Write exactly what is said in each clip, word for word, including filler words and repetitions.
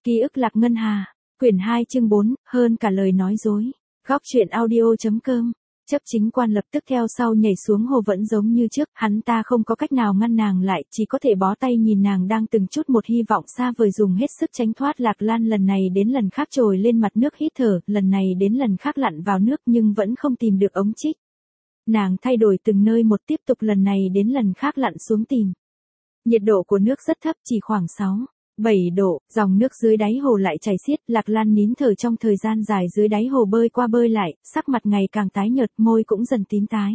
Ký ức Lạc Ngân Hà, quyển hai chương bốn, hơn cả lời nói dối. Góc truyện audio.com. Chấp chính quan lập tức theo sau nhảy xuống hồ vẫn giống như trước, hắn ta không có cách nào ngăn nàng lại, chỉ có thể bó tay nhìn nàng đang từng chút một hy vọng xa vời dùng hết sức tránh thoát. Lạc Lan lần này đến lần khác trồi lên mặt nước hít thở, lần này đến lần khác lặn vào nước nhưng vẫn không tìm được ống trích. Nàng thay đổi từng nơi một, tiếp tục lần này đến lần khác lặn xuống tìm. Nhiệt độ của nước rất thấp, chỉ khoảng sáu, bảy độ, dòng nước dưới đáy hồ lại chảy xiết. Lạc Lan nín thở trong thời gian dài dưới đáy hồ bơi qua bơi lại, sắc mặt ngày càng tái nhợt, môi cũng dần tím tái.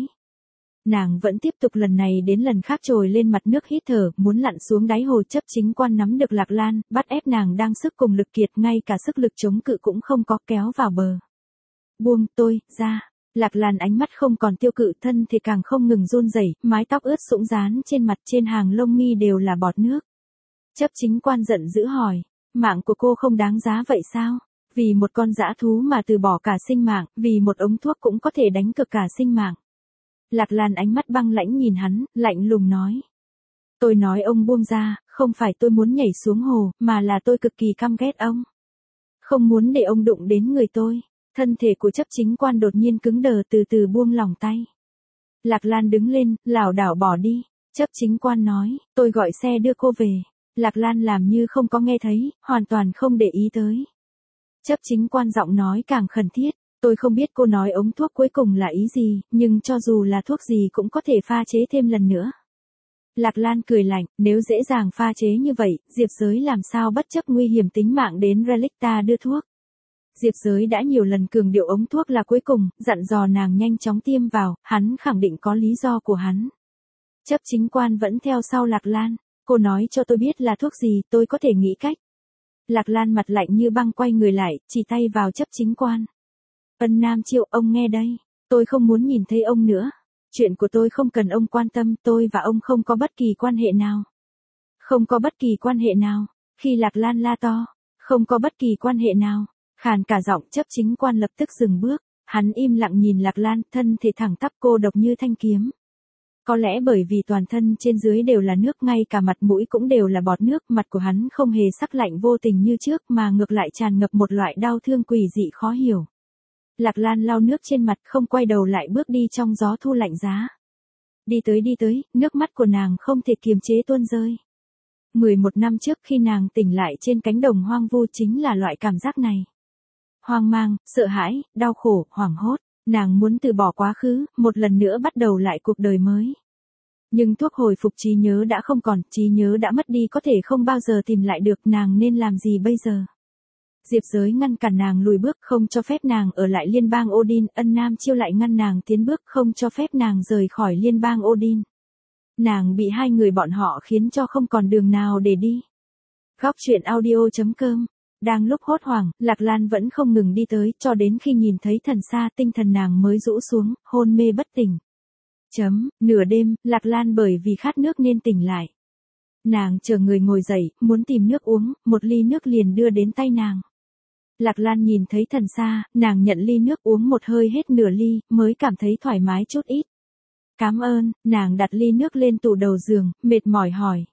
Nàng vẫn tiếp tục lần này đến lần khác trồi lên mặt nước hít thở, muốn lặn xuống đáy hồ. Chấp chính quan nắm được Lạc Lan, bắt ép nàng đang sức cùng lực kiệt, ngay cả sức lực chống cự cũng không có, kéo vào bờ. Buông tôi ra. Lạc Lan ánh mắt không còn tiêu cự, thân thì càng không ngừng run rẩy, mái tóc ướt sũng dán trên mặt, trên hàng lông mi đều là bọt nước. Chấp chính quan giận dữ hỏi, mạng của cô không đáng giá vậy sao? Vì một con dã thú mà từ bỏ cả sinh mạng, vì một ống thuốc cũng có thể đánh cược cả sinh mạng. Lạc Lan ánh mắt băng lãnh nhìn hắn, lạnh lùng nói. Tôi nói ông buông ra, không phải tôi muốn nhảy xuống hồ, mà là tôi cực kỳ căm ghét ông. Không muốn để ông đụng đến người tôi. Thân thể của chấp chính quan đột nhiên cứng đờ, từ từ buông lỏng tay. Lạc Lan đứng lên, lảo đảo bỏ đi. Chấp chính quan nói, tôi gọi xe đưa cô về. Lạc Lan làm như không có nghe thấy, hoàn toàn không để ý tới. Chấp chính quan giọng nói càng khẩn thiết, tôi không biết cô nói ống thuốc cuối cùng là ý gì, nhưng cho dù là thuốc gì cũng có thể pha chế thêm lần nữa. Lạc Lan cười lạnh, nếu dễ dàng pha chế như vậy, Diệp Giới làm sao bất chấp nguy hiểm tính mạng đến Relicta đưa thuốc. Diệp Giới đã nhiều lần cường điệu ống thuốc là cuối cùng, dặn dò nàng nhanh chóng tiêm vào, hắn khẳng định có lý do của hắn. Chấp chính quan vẫn theo sau Lạc Lan, cô nói cho tôi biết là thuốc gì, tôi có thể nghĩ cách. Lạc Lan mặt lạnh như băng quay người lại, chỉ tay vào chấp chính quan. Ân Nam Chiêu, ông nghe đây, tôi không muốn nhìn thấy ông nữa. Chuyện của tôi không cần ông quan tâm, tôi và ông không có bất kỳ quan hệ nào. Không có bất kỳ quan hệ nào. Khi Lạc Lan la to, không có bất kỳ quan hệ nào. Khàn cả giọng, chấp chính quan lập tức dừng bước, hắn im lặng nhìn Lạc Lan, thân thể thẳng tắp cô độc như thanh kiếm. Có lẽ bởi vì toàn thân trên dưới đều là nước, ngay cả mặt mũi cũng đều là bọt nước, mặt của hắn không hề sắc lạnh vô tình như trước mà ngược lại tràn ngập một loại đau thương quỷ dị khó hiểu. Lạc Lan lau nước trên mặt, không quay đầu lại bước đi trong gió thu lạnh giá. Đi tới đi tới, nước mắt của nàng không thể kiềm chế tuôn rơi. mười một năm trước khi nàng tỉnh lại trên cánh đồng hoang vu chính là loại cảm giác này. Hoang mang, sợ hãi, đau khổ, hoảng hốt, nàng muốn từ bỏ quá khứ, một lần nữa bắt đầu lại cuộc đời mới. Nhưng thuốc hồi phục trí nhớ đã không còn, trí nhớ đã mất đi, có thể không bao giờ tìm lại được, nàng nên làm gì bây giờ? Diệp Giới ngăn cản nàng lùi bước, không cho phép nàng ở lại liên bang Odin, Ân Nam Chiêu lại ngăn nàng tiến bước, không cho phép nàng rời khỏi liên bang Odin. Nàng bị hai người bọn họ khiến cho không còn đường nào để đi. Góc truyện audio.com. Đang lúc hốt hoảng, Lạc Lan vẫn không ngừng đi tới, cho đến khi nhìn thấy thần xa, tinh thần nàng mới rũ xuống, hôn mê bất tỉnh. Chấm, nửa đêm, Lạc Lan bởi vì khát nước nên tỉnh lại. Nàng chờ người ngồi dậy, muốn tìm nước uống, một ly nước liền đưa đến tay nàng. Lạc Lan nhìn thấy thần xa, nàng nhận ly nước uống một hơi hết nửa ly, mới cảm thấy thoải mái chút ít. Cảm ơn, nàng đặt ly nước lên tủ đầu giường, mệt mỏi hỏi.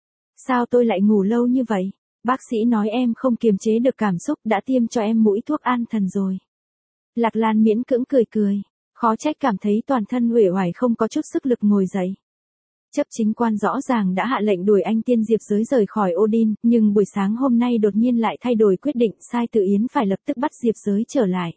Sao tôi lại ngủ lâu như vậy? Bác sĩ nói em không kiềm chế được cảm xúc, đã tiêm cho em mũi thuốc an thần rồi. Lạc Lan miễn cưỡng cười cười, khó trách cảm thấy toàn thân uể oải không có chút sức lực ngồi dậy. Chấp chính quan rõ ràng đã hạ lệnh đuổi anh tiên Diệp Giới rời khỏi Odin, nhưng buổi sáng hôm nay đột nhiên lại thay đổi quyết định, sai Tự Yến phải lập tức bắt Diệp Giới trở lại.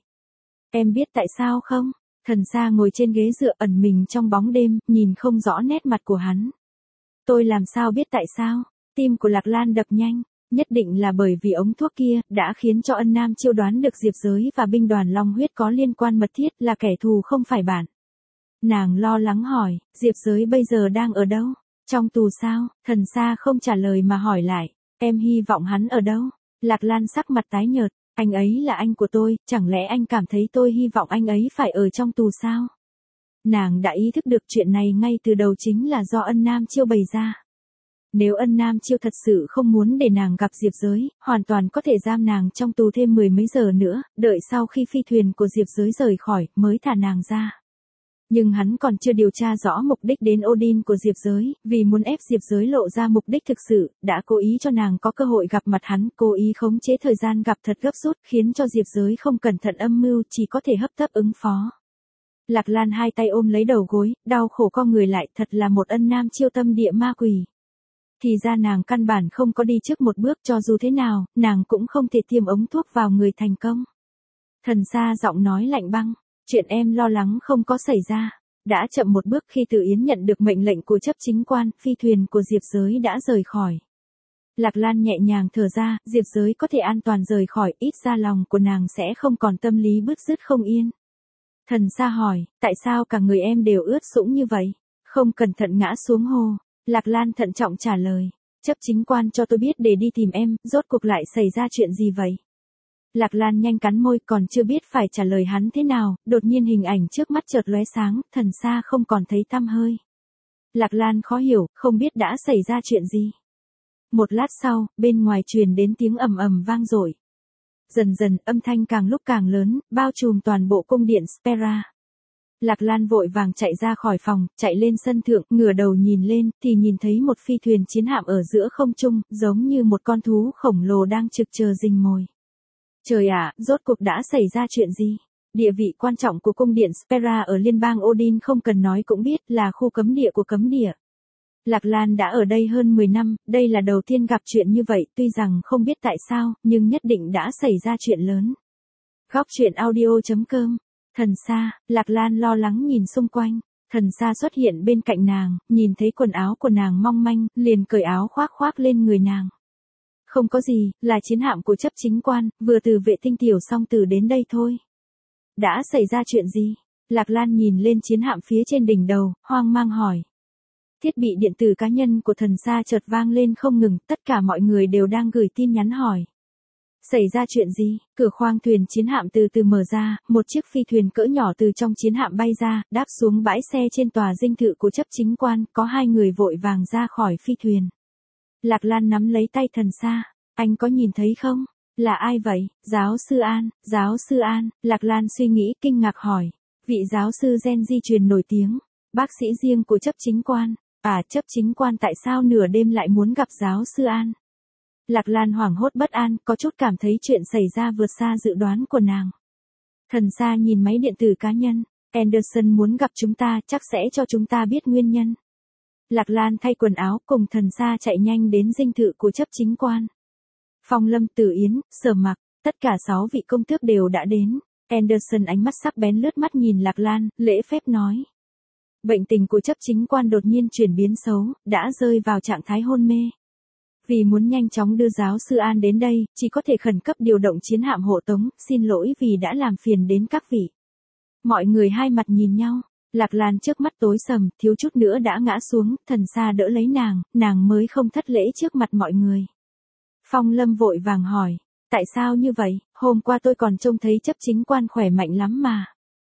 Em biết tại sao không? Thần xa ngồi trên ghế dựa ẩn mình trong bóng đêm, nhìn không rõ nét mặt của hắn. Tôi làm sao biết tại sao? Tim của Lạc Lan đập nhanh. Nhất định là bởi vì ống thuốc kia, đã khiến cho Ân Nam Chiêu đoán được Diệp Giới và binh đoàn Long Huyết có liên quan mật thiết, là kẻ thù không phải bạn. Nàng lo lắng hỏi, Diệp Giới bây giờ đang ở đâu? Trong tù sao? Thần xa không trả lời mà hỏi lại, em hy vọng hắn ở đâu? Lạc Lan sắc mặt tái nhợt, anh ấy là anh của tôi, chẳng lẽ anh cảm thấy tôi hy vọng anh ấy phải ở trong tù sao? Nàng đã ý thức được chuyện này ngay từ đầu chính là do Ân Nam Chiêu bày ra. Nếu Ân Nam Chiêu thật sự không muốn để nàng gặp Diệp Giới, hoàn toàn có thể giam nàng trong tù thêm mười mấy giờ nữa, đợi sau khi phi thuyền của Diệp Giới rời khỏi, mới thả nàng ra. Nhưng hắn còn chưa điều tra rõ mục đích đến Odin của Diệp Giới, vì muốn ép Diệp Giới lộ ra mục đích thực sự, đã cố ý cho nàng có cơ hội gặp mặt hắn, cố ý khống chế thời gian gặp thật gấp rút, khiến cho Diệp Giới không cẩn thận âm mưu, chỉ có thể hấp tấp ứng phó. Lạc Lan hai tay ôm lấy đầu gối, đau khổ co người lại, thật là một ân nam chiêu tâm địa ma quỷ. Thì ra nàng căn bản không có đi trước một bước, cho dù thế nào, nàng cũng không thể tiêm ống thuốc vào người thành công. Thần Sa giọng nói lạnh băng, chuyện em lo lắng không có xảy ra. Đã chậm một bước khi Từ Yến nhận được mệnh lệnh của chấp chính quan, phi thuyền của Diệp Giới đã rời khỏi. Lạc Lan nhẹ nhàng thở ra, Diệp Giới có thể an toàn rời khỏi, ít ra lòng của nàng sẽ không còn tâm lý bứt rứt không yên. Thần Sa hỏi, tại sao cả người em đều ướt sũng như vậy? Không cẩn thận ngã xuống hồ. Lạc Lan thận trọng trả lời, chấp chính quan cho tôi biết để đi tìm em, rốt cuộc lại xảy ra chuyện gì vậy? Lạc Lan nhanh cắn môi, còn chưa biết phải trả lời hắn thế nào, đột nhiên hình ảnh trước mắt chợt lóe sáng, Thần Sa không còn thấy tăm hơi. Lạc Lan khó hiểu, không biết đã xảy ra chuyện gì. Một lát sau, bên ngoài truyền đến tiếng ầm ầm vang dội. Dần dần, âm thanh càng lúc càng lớn, bao trùm toàn bộ cung điện Spera. Lạc Lan vội vàng chạy ra khỏi phòng, chạy lên sân thượng, ngửa đầu nhìn lên, thì nhìn thấy một phi thuyền chiến hạm ở giữa không trung, giống như một con thú khổng lồ đang trực chờ rình mồi. Trời ạ, rốt cuộc đã xảy ra chuyện gì? Địa vị quan trọng của cung điện Spera ở liên bang Odin không cần nói cũng biết, là khu cấm địa của cấm địa. Lạc Lan đã ở đây hơn mười năm, đây là đầu tiên gặp chuyện như vậy, tuy rằng không biết tại sao, nhưng nhất định đã xảy ra chuyện lớn. Góc truyện audio chấm com. Thần Sa, Lạc Lan lo lắng nhìn xung quanh. Thần Sa xuất hiện bên cạnh nàng, nhìn thấy quần áo của nàng mong manh, liền cởi áo khoác khoác lên người nàng. Không có gì, là chiến hạm của chấp chính quan, vừa từ vệ tinh tiểu song tử đến đây thôi. Đã xảy ra chuyện gì? Lạc Lan nhìn lên chiến hạm phía trên đỉnh đầu, hoang mang hỏi. Thiết bị điện tử cá nhân của Thần Sa chợt vang lên không ngừng, tất cả mọi người đều đang gửi tin nhắn hỏi. Xảy ra chuyện gì? Cửa khoang thuyền chiến hạm từ từ mở ra, một chiếc phi thuyền cỡ nhỏ từ trong chiến hạm bay ra, đáp xuống bãi xe trên tòa dinh thự của chấp chính quan, có hai người vội vàng ra khỏi phi thuyền. Lạc Lan nắm lấy tay Thần Sa, anh có nhìn thấy không? Là ai vậy? Giáo sư An, giáo sư An, Lạc Lan suy nghĩ kinh ngạc hỏi. Vị giáo sư gen di truyền nổi tiếng, bác sĩ riêng của chấp chính quan. À, chấp chính quan tại sao nửa đêm lại muốn gặp giáo sư An? Lạc Lan hoảng hốt bất an, có chút cảm thấy chuyện xảy ra vượt xa dự đoán của nàng. Thần Sa nhìn máy điện tử cá nhân, Anderson muốn gặp chúng ta, chắc sẽ cho chúng ta biết nguyên nhân. Lạc Lan thay quần áo cùng Thần Sa chạy nhanh đến dinh thự của chấp chính quan. Phong Lâm, Tử Yến, Sở Mặc, tất cả sáu vị công tước đều đã đến. Anderson ánh mắt sắc bén lướt mắt nhìn Lạc Lan, lễ phép nói. Bệnh tình của chấp chính quan đột nhiên chuyển biến xấu, đã rơi vào trạng thái hôn mê. Vì muốn nhanh chóng đưa giáo sư An đến đây, chỉ có thể khẩn cấp điều động chiến hạm hộ tống, xin lỗi vì đã làm phiền đến các vị. Mọi người hai mặt nhìn nhau, Lạc Lan trước mắt tối sầm, thiếu chút nữa đã ngã xuống, Thần Sa đỡ lấy nàng, nàng mới không thất lễ trước mặt mọi người. Phong Lâm vội vàng hỏi, tại sao như vậy, hôm qua tôi còn trông thấy chấp chính quan khỏe mạnh lắm mà.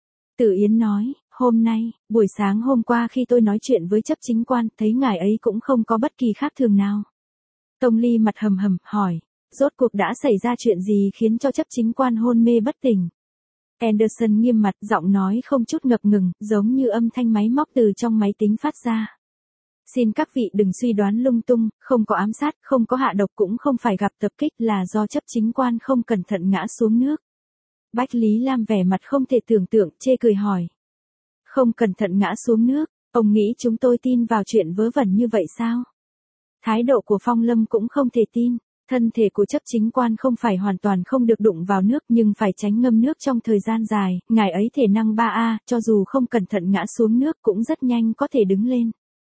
Tử Yến nói, hôm nay, buổi sáng hôm qua khi tôi nói chuyện với chấp chính quan, thấy ngài ấy cũng không có bất kỳ khác thường nào. Tông Ly mặt hầm hầm, hỏi, rốt cuộc đã xảy ra chuyện gì khiến cho chấp chính quan hôn mê bất tỉnh? Anderson nghiêm mặt, giọng nói không chút ngập ngừng, giống như âm thanh máy móc từ trong máy tính phát ra. Xin các vị đừng suy đoán lung tung, không có ám sát, không có hạ độc, cũng không phải gặp tập kích, là do chấp chính quan không cẩn thận ngã xuống nước. Bách Lý Lam vẻ mặt không thể tưởng tượng, chê cười hỏi. Không cẩn thận ngã xuống nước, ông nghĩ chúng tôi tin vào chuyện vớ vẩn như vậy sao? Thái độ của Phong Lâm cũng không thể tin, thân thể của chấp chính quan không phải hoàn toàn không được đụng vào nước nhưng phải tránh ngâm nước trong thời gian dài, ngài ấy thể năng ba A, cho dù không cẩn thận ngã xuống nước cũng rất nhanh có thể đứng lên.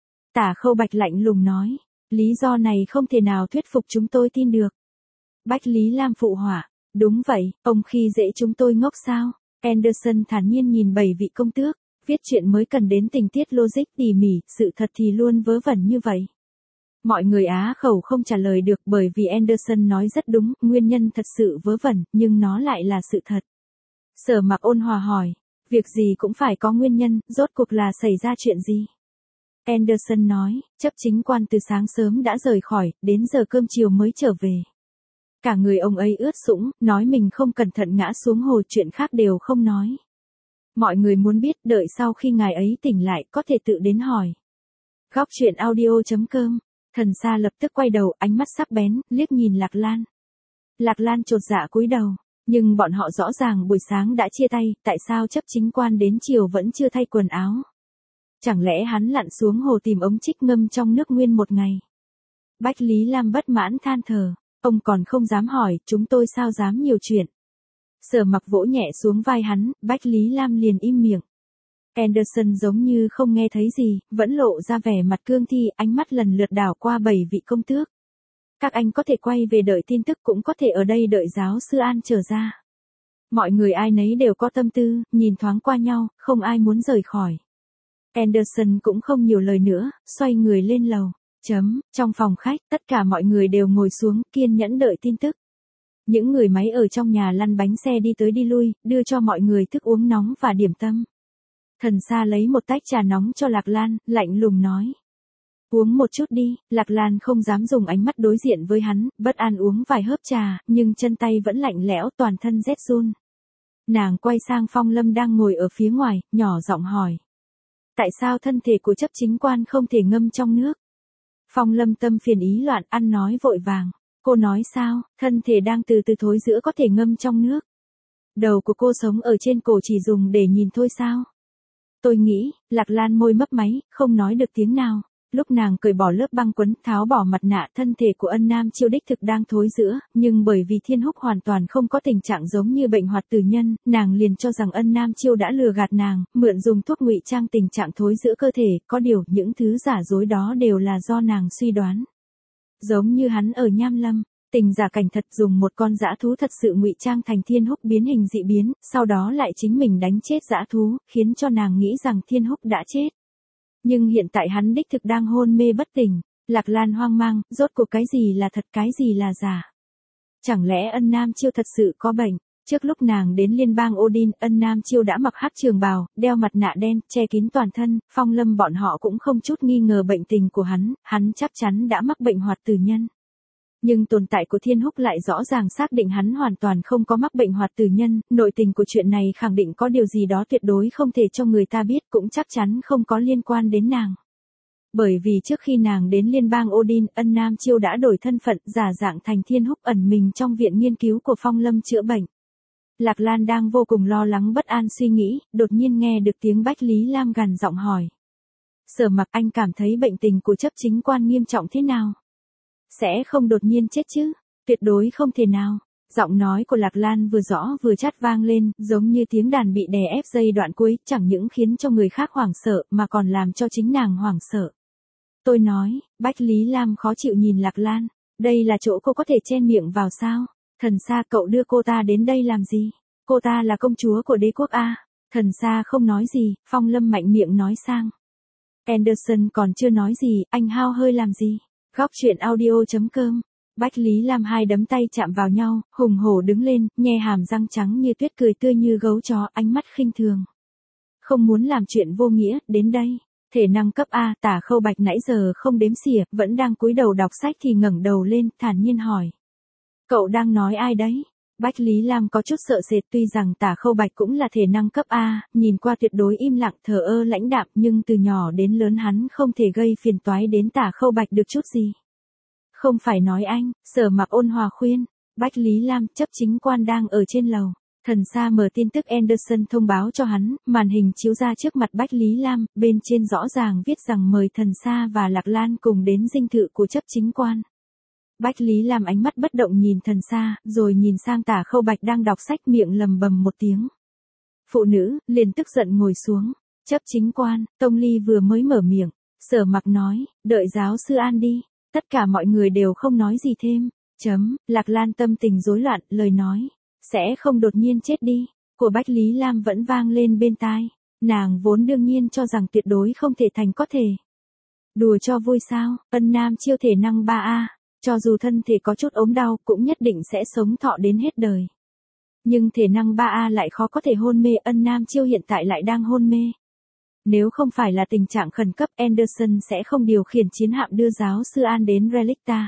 Tả Khâu Bạch lạnh lùng nói, lý do này không thể nào thuyết phục chúng tôi tin được. Bách Lý Lam phụ họa, đúng vậy, ông khi dễ chúng tôi ngốc sao? Anderson thản nhiên nhìn bảy vị công tước, viết chuyện mới cần đến tình tiết logic tỉ mỉ, sự thật thì luôn vớ vẩn như vậy. Mọi người á khẩu không trả lời được bởi vì Anderson nói rất đúng, nguyên nhân thật sự vớ vẩn, nhưng nó lại là sự thật. Sở Mặc ôn hòa hỏi, việc gì cũng phải có nguyên nhân, rốt cuộc là xảy ra chuyện gì? Anderson nói, chấp chính quan từ sáng sớm đã rời khỏi, đến giờ cơm chiều mới trở về. Cả người ông ấy ướt sũng, nói mình không cẩn thận ngã xuống hồ, chuyện khác đều không nói. Mọi người muốn biết, đợi sau khi ngài ấy tỉnh lại có thể tự đến hỏi. Góc truyện audio.com. Thần Sa lập tức quay đầu, ánh mắt sắc bén, liếc nhìn Lạc Lan. Lạc Lan chột dạ cúi đầu, nhưng bọn họ rõ ràng buổi sáng đã chia tay, tại sao chấp chính quan đến chiều vẫn chưa thay quần áo? Chẳng lẽ hắn lặn xuống hồ tìm ống trích ngâm trong nước nguyên một ngày? Bách Lý Lam bất mãn than thở, ông còn không dám hỏi, chúng tôi sao dám nhiều chuyện. Sở Mặc vỗ nhẹ xuống vai hắn, Bách Lý Lam liền im miệng. Anderson giống như không nghe thấy gì, vẫn lộ ra vẻ mặt cương thi, ánh mắt lần lượt đảo qua bảy vị công tước. Các anh có thể quay về đợi tin tức, cũng có thể ở đây đợi giáo sư An trở ra. Mọi người ai nấy đều có tâm tư, nhìn thoáng qua nhau, không ai muốn rời khỏi. Anderson cũng không nhiều lời nữa, xoay người lên lầu. Chấm, trong phòng khách, tất cả mọi người đều ngồi xuống, kiên nhẫn đợi tin tức. Những người máy ở trong nhà lăn bánh xe đi tới đi lui, đưa cho mọi người thức uống nóng và điểm tâm. Thần Sa lấy một tách trà nóng cho Lạc Lan, lạnh lùng nói. Uống một chút đi. Lạc Lan không dám dùng ánh mắt đối diện với hắn, bất an uống vài hớp trà, nhưng chân tay vẫn lạnh lẽo, toàn thân rét run. Nàng quay sang Phong Lâm đang ngồi ở phía ngoài, nhỏ giọng hỏi. Tại sao thân thể của chấp chính quan không thể ngâm trong nước? Phong Lâm tâm phiền ý loạn, ăn nói vội vàng. Cô nói sao, thân thể đang từ từ thối rữa có thể ngâm trong nước? Đầu của cô sống ở trên cổ chỉ dùng để nhìn thôi sao? Tôi nghĩ, Lạc Lan môi mấp máy, không nói được tiếng nào. Lúc nàng cởi bỏ lớp băng quấn, tháo bỏ mặt nạ, thân thể của Ân Nam Chiêu đích thực đang thối rữa, nhưng bởi vì Thiên Húc hoàn toàn không có tình trạng giống như bệnh hoạt tử nhân, nàng liền cho rằng Ân Nam Chiêu đã lừa gạt nàng, mượn dùng thuốc ngụy trang tình trạng thối rữa cơ thể, có điều, những thứ giả dối đó đều là do nàng suy đoán. Giống như hắn ở Nham Lâm, tình giả cảnh thật dùng một con dã thú thật sự ngụy trang thành Thiên Húc biến hình dị biến, sau đó lại chính mình đánh chết dã thú, khiến cho nàng nghĩ rằng Thiên Húc đã chết. Nhưng hiện tại hắn đích thực đang hôn mê bất tỉnh. Lạc Lan hoang mang, rốt cuộc cái gì là thật, cái gì là giả? Chẳng lẽ Ân Nam Chiêu thật sự có bệnh? Trước lúc nàng đến liên bang Odin, Ân Nam Chiêu đã mặc hắc trường bào, đeo mặt nạ đen, che kín toàn thân, Phong Lâm bọn họ cũng không chút nghi ngờ bệnh tình của hắn, hắn chắc chắn đã mắc bệnh hoạt tử nhân. Nhưng tồn tại của Thiên Húc lại rõ ràng xác định hắn hoàn toàn không có mắc bệnh hoạt tử nhân, nội tình của chuyện này khẳng định có điều gì đó tuyệt đối không thể cho người ta biết, cũng chắc chắn không có liên quan đến nàng. Bởi vì trước khi nàng đến liên bang Odin, Ân Nam Chiêu đã đổi thân phận, giả dạng thành Thiên Húc ẩn mình trong viện nghiên cứu của Phong Lâm chữa bệnh. Lạc Lan đang vô cùng lo lắng bất an suy nghĩ, đột nhiên nghe được tiếng Bách Lý Lam gằn giọng hỏi. Sở Mặc, anh cảm thấy bệnh tình của chấp chính quan nghiêm trọng thế nào? Sẽ không đột nhiên chết chứ? Tuyệt đối không thể nào. Giọng nói của Lạc Lan vừa rõ vừa chát vang lên, giống như tiếng đàn bị đè ép giây đoạn cuối, chẳng những khiến cho người khác hoảng sợ, mà còn làm cho chính nàng hoảng sợ. Tôi nói, Bách Lý Lam khó chịu nhìn Lạc Lan, đây là chỗ cô có thể chen miệng vào sao? Thần Sa, cậu đưa cô ta đến đây làm gì? Cô ta là công chúa của đế quốc A. Thần Sa không nói gì, Phong Lâm mạnh miệng nói sang. Anderson còn chưa nói gì, anh hao hơi làm gì? Góc truyện audio.com. Bách Lý Lam hai đấm tay chạm vào nhau, hùng hổ đứng lên, nhe hàm răng trắng như tuyết, cười tươi như gấu chó, ánh mắt khinh thường. Không muốn làm chuyện vô nghĩa, đến đây. Thể năng cấp A, Tả Khâu Bạch nãy giờ không đếm xỉa, vẫn đang cúi đầu đọc sách thì ngẩng đầu lên, thản nhiên hỏi. Cậu đang nói ai đấy? Bách Lý Lam có chút sợ sệt, tuy rằng Tả Khâu Bạch cũng là thể năng cấp A, nhìn qua tuyệt đối im lặng, thờ ơ lãnh đạm, nhưng từ nhỏ đến lớn hắn không thể gây phiền toái đến Tả Khâu Bạch được chút gì. Không phải nói anh, Sở Mặc ôn hòa khuyên. Bách Lý Lam, chấp chính quan đang ở trên lầu. Thần Sa mở tin tức Anderson thông báo cho hắn, màn hình chiếu ra trước mặt Bách Lý Lam, bên trên rõ ràng viết rằng mời Thần Sa và Lạc Lan cùng đến dinh thự của chấp chính quan. Bách Lý Lam ánh mắt bất động nhìn Thần Sa, rồi nhìn sang Tả Khâu Bạch đang đọc sách, miệng lầm bầm một tiếng. Phụ nữ, liền tức giận ngồi xuống. Chấp chính quan, Tông Ly vừa mới mở miệng. Sở Mặc nói, đợi giáo sư An đi. Tất cả mọi người đều không nói gì thêm. Chấm, Lạc Lan tâm tình rối loạn, lời nói. Sẽ không đột nhiên chết đi. Của Bách Lý Lam vẫn vang lên bên tai. Nàng vốn đương nhiên cho rằng tuyệt đối không thể thành có thể. Đùa cho vui sao, Ân Nam Chiêu thể năng ba A. Cho dù thân thể có chút ốm đau, cũng nhất định sẽ sống thọ đến hết đời. Nhưng thể năng ba A lại khó có thể hôn mê, Ân Nam Chiêu hiện tại lại đang hôn mê. Nếu không phải là tình trạng khẩn cấp, Anderson sẽ không điều khiển chiến hạm đưa giáo sư An đến Relicta.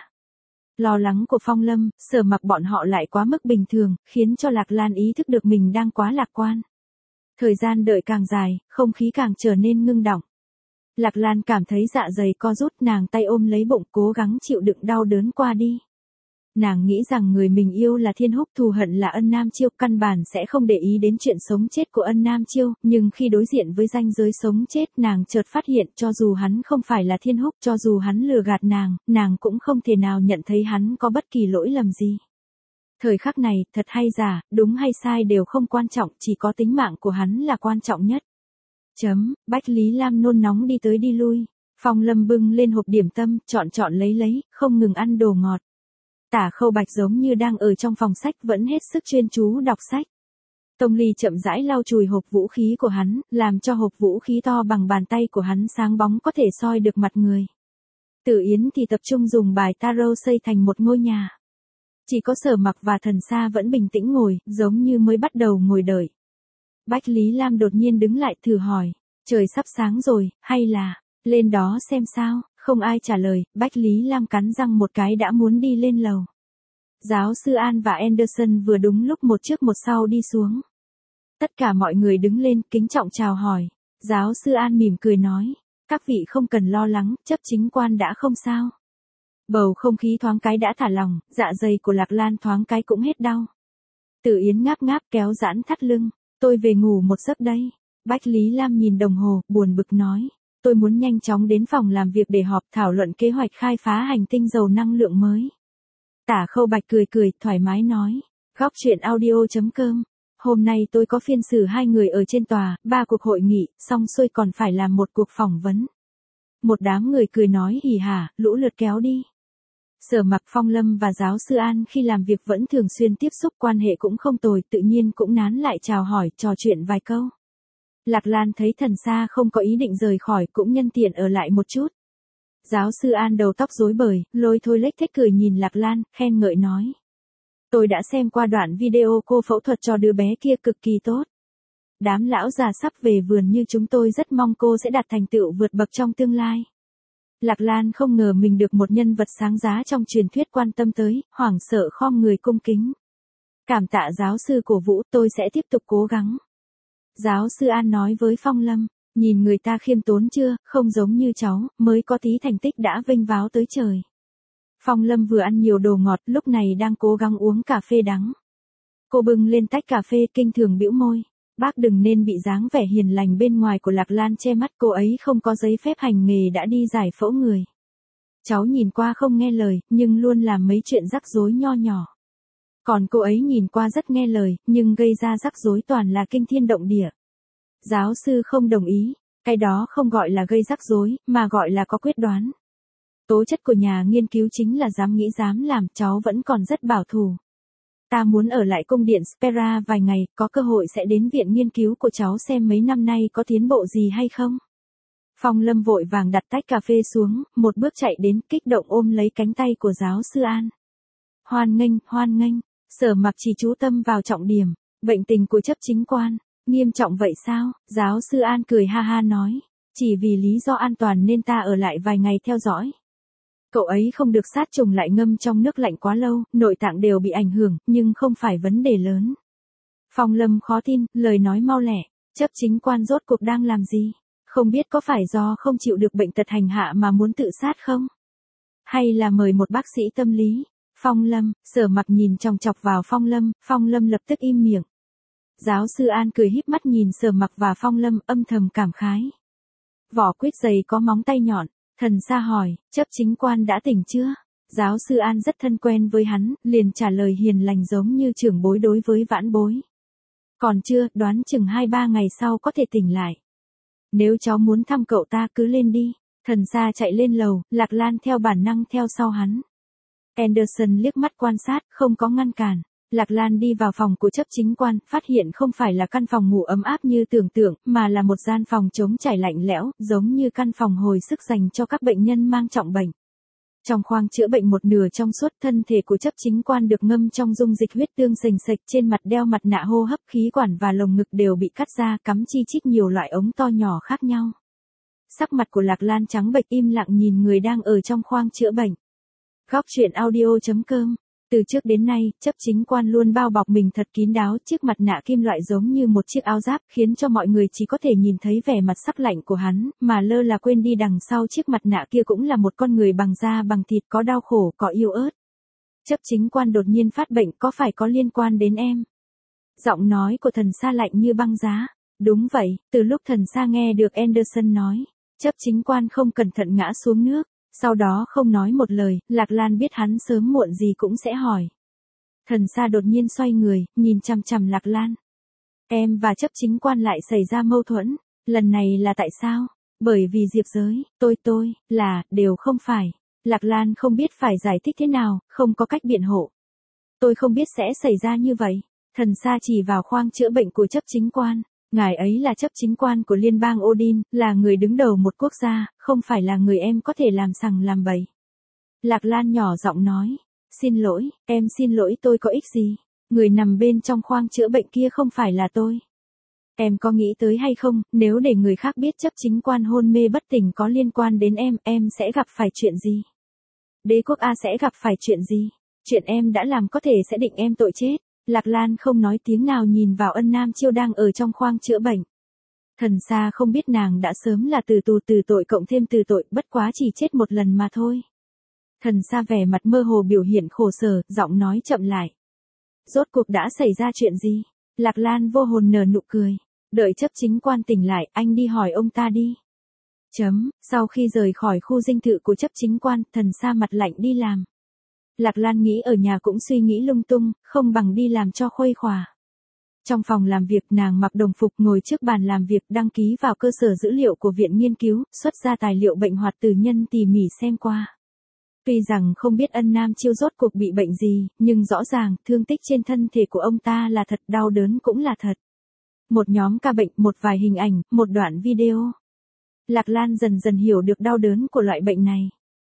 Lo lắng của Phong Lâm, Sở Mặc bọn họ lại quá mức bình thường, khiến cho Lạc Lan ý thức được mình đang quá lạc quan. Thời gian đợi càng dài, không khí càng trở nên ngưng đọng. Lạc Lan cảm thấy dạ dày co rút, nàng tay ôm lấy bụng cố gắng chịu đựng đau đớn qua đi. Nàng nghĩ rằng người mình yêu là Thiên Húc, thù hận là Ân Nam Chiêu, căn bản sẽ không để ý đến chuyện sống chết của Ân Nam Chiêu, nhưng khi đối diện với ranh giới sống chết, nàng chợt phát hiện cho dù hắn không phải là Thiên Húc, cho dù hắn lừa gạt nàng, nàng cũng không thể nào nhận thấy hắn có bất kỳ lỗi lầm gì. Thời khắc này, thật hay giả, đúng hay sai đều không quan trọng, chỉ có tính mạng của hắn là quan trọng nhất. Chấm, Bách Lý Lam nôn nóng đi tới đi lui. Phong Lâm bưng lên hộp điểm tâm, chọn chọn lấy lấy, không ngừng ăn đồ ngọt. Tả Khâu Bạch giống như đang ở trong phòng sách vẫn hết sức chuyên chú đọc sách. Tông Ly chậm rãi lau chùi hộp vũ khí của hắn, làm cho hộp vũ khí to bằng bàn tay của hắn sáng bóng có thể soi được mặt người. Tử Yến thì tập trung dùng bài tarot xây thành một ngôi nhà. Chỉ có Sở Mặc và Thần Sa vẫn bình tĩnh ngồi, giống như mới bắt đầu ngồi đợi. Bách Lý Lam đột nhiên đứng lại thử hỏi, trời sắp sáng rồi, hay là, lên đó xem sao, không ai trả lời, Bách Lý Lam cắn răng một cái đã muốn đi lên lầu. Giáo sư An và Anderson vừa đúng lúc một trước một sau đi xuống. Tất cả mọi người đứng lên, kính trọng chào hỏi. Giáo sư An mỉm cười nói, các vị không cần lo lắng, chấp chính quan đã không sao. Bầu không khí thoáng cái đã thả lỏng, dạ dày của Lạc Lan thoáng cái cũng hết đau. Tử Yến ngáp ngáp kéo giãn thắt lưng, tôi về ngủ một giấc đây. Bách Lý Lam nhìn đồng hồ, buồn bực nói, tôi muốn nhanh chóng đến phòng làm việc để họp thảo luận kế hoạch khai phá hành tinh giàu năng lượng mới. Tả Khâu Bạch cười cười, thoải mái nói, góc chuyện audio chấm com. Hôm nay tôi có phiên xử hai người ở trên tòa, ba cuộc hội nghị, xong xuôi còn phải làm một cuộc phỏng vấn. Một đám người cười nói hỉ hả, lũ lượt kéo đi. Sở Mặc, Phong Lâm và giáo sư An khi làm việc vẫn thường xuyên tiếp xúc, quan hệ cũng không tồi, tự nhiên cũng nán lại chào hỏi, trò chuyện vài câu. Lạc Lan thấy Thần Sa không có ý định rời khỏi, cũng nhân tiện ở lại một chút. Giáo sư An đầu tóc rối bời, lôi thôi lếch thếch cười nhìn Lạc Lan, khen ngợi nói. Tôi đã xem qua đoạn video cô phẫu thuật cho đứa bé kia, cực kỳ tốt. Đám lão già sắp về vườn như chúng tôi rất mong cô sẽ đạt thành tựu vượt bậc trong tương lai. Lạc Lan không ngờ mình được một nhân vật sáng giá trong truyền thuyết quan tâm tới, hoảng sợ khom người cung kính. Cảm tạ giáo sư cổ vũ, tôi sẽ tiếp tục cố gắng. Giáo sư An nói với Phong Lâm, nhìn người ta khiêm tốn chưa, không giống như cháu, mới có tí thành tích đã vênh váo tới trời. Phong Lâm vừa ăn nhiều đồ ngọt, lúc này đang cố gắng uống cà phê đắng. Cô bưng lên tách cà phê, kinh thường bĩu môi. Bác đừng nên bị dáng vẻ hiền lành bên ngoài của Lạc Lan che mắt, cô ấy không có giấy phép hành nghề đã đi giải phẫu người. Cháu nhìn qua không nghe lời, nhưng luôn làm mấy chuyện rắc rối nho nhỏ. Còn cô ấy nhìn qua rất nghe lời, nhưng gây ra rắc rối toàn là kinh thiên động địa. Giáo sư không đồng ý, cái đó không gọi là gây rắc rối, mà gọi là có quyết đoán. Tố chất của nhà nghiên cứu chính là dám nghĩ dám làm, cháu vẫn còn rất bảo thủ. Ta muốn ở lại cung điện Spera vài ngày, có cơ hội sẽ đến viện nghiên cứu của cháu xem mấy năm nay có tiến bộ gì hay không. Phong Lâm vội vàng đặt tách cà phê xuống, một bước chạy đến, kích động ôm lấy cánh tay của giáo sư An. Hoan nghênh, hoan nghênh, Sở Mặc chỉ chú tâm vào trọng điểm, bệnh tình của chấp chính quan, nghiêm trọng vậy sao? Giáo sư An cười ha ha nói, chỉ vì lý do an toàn nên ta ở lại vài ngày theo dõi. Cậu ấy không được sát trùng lại ngâm trong nước lạnh quá lâu, nội tạng đều bị ảnh hưởng, nhưng không phải vấn đề lớn. Phong Lâm khó tin, lời nói mau lẹ, chấp chính quan rốt cuộc đang làm gì? Không biết có phải do không chịu được bệnh tật hành hạ mà muốn tự sát không? Hay là mời một bác sĩ tâm lý? Phong Lâm, Sở Mặc nhìn chòng chọc vào Phong Lâm, Phong Lâm lập tức im miệng. Giáo sư An cười híp mắt nhìn Sở Mặc và Phong Lâm, âm thầm cảm khái. Vỏ quýt dày có móng tay nhọn. Thần Sa hỏi, chấp chính quan đã tỉnh chưa? Giáo sư An rất thân quen với hắn, liền trả lời hiền lành giống như trưởng bối đối với vãn bối. Còn chưa, đoán chừng hai ba ngày sau có thể tỉnh lại. Nếu cháu muốn thăm cậu ta cứ lên đi. Thần Sa chạy lên lầu, Lạc Lan theo bản năng theo sau hắn. Anderson liếc mắt quan sát, không có ngăn cản. Lạc Lan đi vào phòng của chấp chính quan, phát hiện không phải là căn phòng ngủ ấm áp như tưởng tượng, mà là một gian phòng trống trải lạnh lẽo, giống như căn phòng hồi sức dành cho các bệnh nhân mang trọng bệnh. Trong khoang chữa bệnh một nửa trong suốt, thân thể của chấp chính quan được ngâm trong dung dịch huyết tương sền sệt, trên mặt đeo mặt nạ hô hấp, khí quản và lồng ngực đều bị cắt ra, cắm chi chít nhiều loại ống to nhỏ khác nhau. Sắc mặt của Lạc Lan trắng bệch im lặng nhìn người đang ở trong khoang chữa bệnh. Góc chuyện audio chấm com Từ trước đến nay, chấp chính quan luôn bao bọc mình thật kín đáo, chiếc mặt nạ kim loại giống như một chiếc áo giáp, khiến cho mọi người chỉ có thể nhìn thấy vẻ mặt sắc lạnh của hắn, mà lơ là quên đi đằng sau chiếc mặt nạ kia cũng là một con người bằng da bằng thịt, có đau khổ, có yêu ớt. Chấp chính quan đột nhiên phát bệnh, có phải có liên quan đến em? Giọng nói của thần Sa lạnh như băng giá. Đúng vậy, từ lúc thần Sa nghe được Anderson nói, chấp chính quan không cẩn thận ngã xuống nước. Sau đó không nói một lời, Lạc Lan biết hắn sớm muộn gì cũng sẽ hỏi. Thần Sa đột nhiên xoay người, nhìn chằm chằm Lạc Lan. Em và chấp chính quan lại xảy ra mâu thuẫn, lần này là tại sao? Bởi vì Diệp Giới, tôi tôi, là, đều không phải. Lạc Lan không biết phải giải thích thế nào, không có cách biện hộ. Tôi không biết sẽ xảy ra như vậy. Thần Sa chỉ vào khoang chữa bệnh của chấp chính quan. Ngài ấy là chấp chính quan của liên bang Odin, là người đứng đầu một quốc gia, không phải là người em có thể làm sằng làm bậy. Lạc Lan nhỏ giọng nói, xin lỗi, em xin lỗi tôi có ích gì, người nằm bên trong khoang chữa bệnh kia không phải là tôi. Em có nghĩ tới hay không, nếu để người khác biết chấp chính quan hôn mê bất tỉnh có liên quan đến em, em sẽ gặp phải chuyện gì? Đế quốc A sẽ gặp phải chuyện gì? Chuyện em đã làm có thể sẽ định em tội chết. Lạc Lan không nói tiếng nào nhìn vào Ân Nam Chiêu đang ở trong khoang chữa bệnh. Thần Sa không biết nàng đã sớm là từ tù từ tội cộng thêm từ tội, bất quá chỉ chết một lần mà thôi. Thần Sa vẻ mặt mơ hồ biểu hiện khổ sở, giọng nói chậm lại. Rốt cuộc đã xảy ra chuyện gì? Lạc Lan vô hồn nở nụ cười. Đợi chấp chính quan tỉnh lại, anh đi hỏi ông ta đi. Chấm, sau khi rời khỏi khu dinh thự của chấp chính quan, thần Sa mặt lạnh đi làm. Lạc Lan nghĩ ở nhà cũng suy nghĩ lung tung, không bằng đi làm cho khuây khỏa. Trong phòng làm việc nàng mặc đồng phục ngồi trước bàn làm việc đăng ký vào cơ sở dữ liệu của viện nghiên cứu, xuất ra tài liệu bệnh hoạt tử nhân tỉ mỉ xem qua. Tuy rằng không biết Ân Nam Chiêu rốt cuộc bị bệnh gì, nhưng rõ ràng thương tích trên thân thể của ông ta là thật, đau đớn cũng là thật. Một nhóm ca bệnh, một vài hình ảnh, một đoạn video. Lạc Lan dần dần hiểu được đau đớn của loại bệnh này.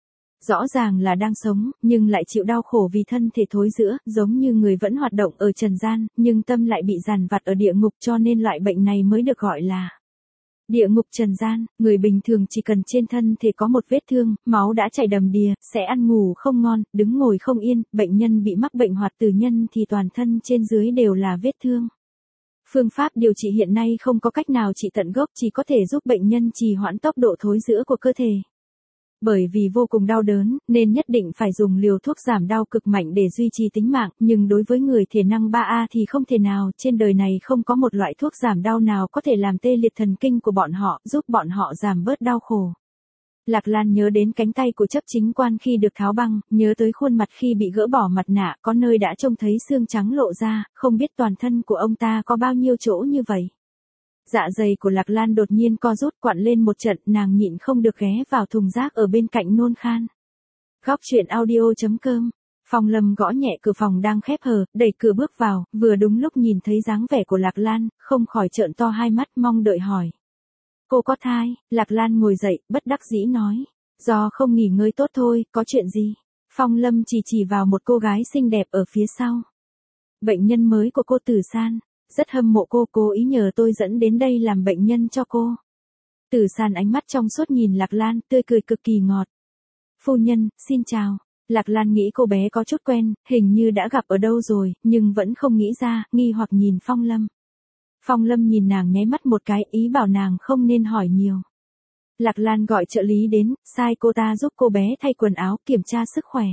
Rõ ràng là đang sống, nhưng lại chịu đau khổ vì thân thể thối rữa, giống như người vẫn hoạt động ở trần gian, nhưng tâm lại bị dằn vặt ở địa ngục, cho nên loại bệnh này mới được gọi là địa ngục trần gian. Người bình thường chỉ cần trên thân thể có một vết thương, máu đã chảy đầm đìa, sẽ ăn ngủ không ngon, đứng ngồi không yên, bệnh nhân bị mắc bệnh hoạt tử nhân thì toàn thân trên dưới đều là vết thương. Phương pháp điều trị hiện nay không có cách nào trị tận gốc, chỉ có thể giúp bệnh nhân trì hoãn tốc độ thối rữa của cơ thể. Bởi vì vô cùng đau đớn, nên nhất định phải dùng liều thuốc giảm đau cực mạnh để duy trì tính mạng, nhưng đối với người thể năng ba A thì không thể nào, trên đời này không có một loại thuốc giảm đau nào có thể làm tê liệt thần kinh của bọn họ, giúp bọn họ giảm bớt đau khổ. Lạc Lan nhớ đến cánh tay của chấp chính quan khi được tháo băng, nhớ tới khuôn mặt khi bị gỡ bỏ mặt nạ, có nơi đã trông thấy xương trắng lộ ra, không biết toàn thân của ông ta có bao nhiêu chỗ như vậy. Dạ dày của Lạc Lan đột nhiên co rút quặn lên một trận, nàng nhịn không được ghé vào thùng rác ở bên cạnh nôn khan. Góc truyện audio chấm com. Phong Lâm gõ nhẹ cửa phòng đang khép hờ, đẩy cửa bước vào, vừa đúng lúc nhìn thấy dáng vẻ của Lạc Lan, không khỏi trợn to hai mắt mong đợi hỏi. Cô có thai? Lạc Lan ngồi dậy, bất đắc dĩ nói. Do không nghỉ ngơi tốt thôi, có chuyện gì? Phong Lâm chỉ chỉ vào một cô gái xinh đẹp ở phía sau. Bệnh nhân mới của cô Tử San. Rất hâm mộ cô, cố ý nhờ tôi dẫn đến đây làm bệnh nhân cho cô. Tử San ánh mắt trong suốt nhìn Lạc Lan, tươi cười cực kỳ ngọt. Phu nhân, xin chào. Lạc Lan nghĩ cô bé có chút quen, hình như đã gặp ở đâu rồi, nhưng vẫn không nghĩ ra, nghi hoặc nhìn Phong Lâm. Phong Lâm nhìn nàng nháy mắt một cái, ý bảo nàng không nên hỏi nhiều. Lạc Lan gọi trợ lý đến, sai cô ta giúp cô bé thay quần áo, kiểm tra sức khỏe.